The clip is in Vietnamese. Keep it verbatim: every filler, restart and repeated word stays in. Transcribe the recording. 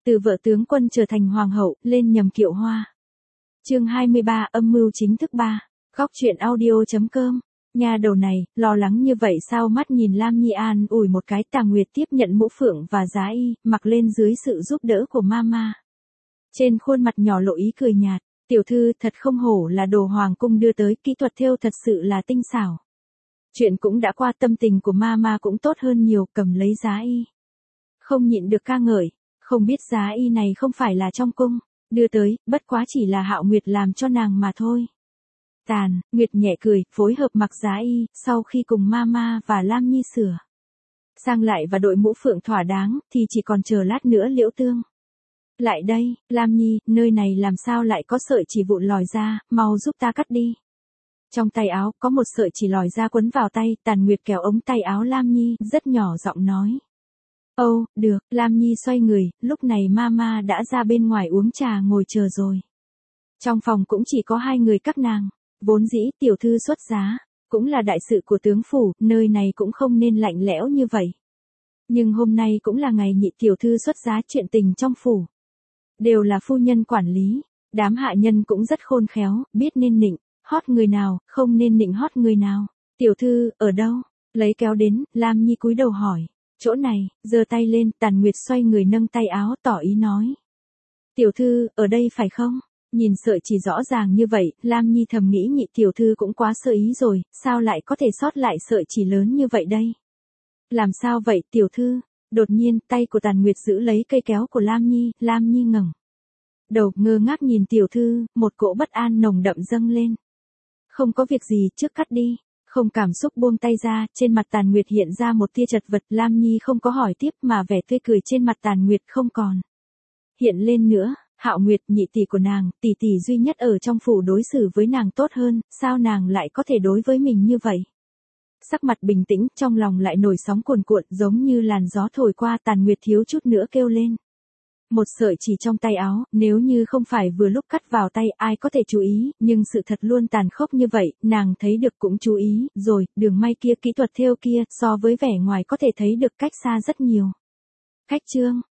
Từ vợ tướng quân trở thành hoàng hậu, lên nhầm kiệu hoa. Chương hai mươi ba, âm mưu chính thức ba. Góc truyện audio chấm com. Nhà đầu này, lo lắng như vậy sao? Mắt nhìn Lam Nhi an ủi một cái. Tà Nguyệt tiếp nhận mũ phượng và giá y, mặc lên dưới sự giúp đỡ của mama. Trên khuôn mặt nhỏ lộ ý cười nhạt. Tiểu thư thật không hổ là đồ hoàng cung đưa tới, kỹ thuật thêu thật sự là tinh xảo. Chuyện cũng đã qua, tâm tình của mama cũng tốt hơn nhiều, cầm lấy giá y. Không nhịn được ca ngợi, không biết giá y này không phải là trong cung đưa tới, bất quá chỉ là Hạo Nguyệt làm cho nàng mà thôi. Tàn, Nguyệt nhẹ cười, phối hợp mặc giá y, sau khi cùng mama và Lam Nhi sửa sang lại và đội mũ phượng thỏa đáng, thì chỉ còn chờ lát nữa Liễu Tương. Lại đây, Lam Nhi, nơi này làm sao lại có sợi chỉ vụn lòi ra, mau giúp ta cắt đi. Trong tay áo, có một sợi chỉ lòi ra quấn vào tay, Tàn Nguyệt kéo ống tay áo Lam Nhi, rất nhỏ giọng nói. Âu, oh, được, Lam Nhi xoay người, lúc này mama đã ra bên ngoài uống trà ngồi chờ rồi. Trong phòng cũng chỉ có hai người các nàng, vốn dĩ tiểu thư xuất giá, cũng là đại sự của tướng phủ, nơi này cũng không nên lạnh lẽo như vậy. Nhưng hôm nay cũng là ngày nhị tiểu thư xuất giá, chuyện tình trong phủ đều là phu nhân quản lý, đám hạ nhân cũng rất khôn khéo, biết nên nịnh hót người nào, không nên nịnh hót người nào. Tiểu thư, ở đâu? Lấy kéo đến, Lam Nhi cúi đầu hỏi. Chỗ này, giơ tay lên, Tàn Nguyệt xoay người nâng tay áo tỏ ý nói. Tiểu thư, ở đây phải không? Nhìn sợi chỉ rõ ràng như vậy, Lam Nhi thầm nghĩ nhị tiểu thư cũng quá sơ ý rồi, sao lại có thể sót lại sợi chỉ lớn như vậy đây? Làm sao vậy tiểu thư? Đột nhiên, tay của Tàn Nguyệt giữ lấy cây kéo của Lam Nhi, Lam Nhi ngẩng đầu ngơ ngác nhìn tiểu thư, một cỗ bất an nồng đậm dâng lên. Không có việc gì, trước cắt đi. Không cảm xúc buông tay ra, trên mặt Tàn Nguyệt hiện ra một tia chật vật, Lam Nhi không có hỏi tiếp mà vẻ tươi cười trên mặt Tàn Nguyệt không còn hiện lên nữa. Hạo Nguyệt, nhị tỷ của nàng, tỷ tỷ duy nhất ở trong phủ đối xử với nàng tốt hơn, sao nàng lại có thể đối với mình như vậy? Sắc mặt bình tĩnh, trong lòng lại nổi sóng cuồn cuộn, giống như làn gió thổi qua. Tàn Nguyệt thiếu chút nữa kêu lên. Một sợi chỉ trong tay áo, nếu như không phải vừa lúc cắt vào tay, ai có thể chú ý, nhưng sự thật luôn tàn khốc như vậy, nàng thấy được cũng chú ý, rồi, đường may kia, kỹ thuật thêu kia, so với vẻ ngoài có thể thấy được cách xa rất nhiều. Cách chương,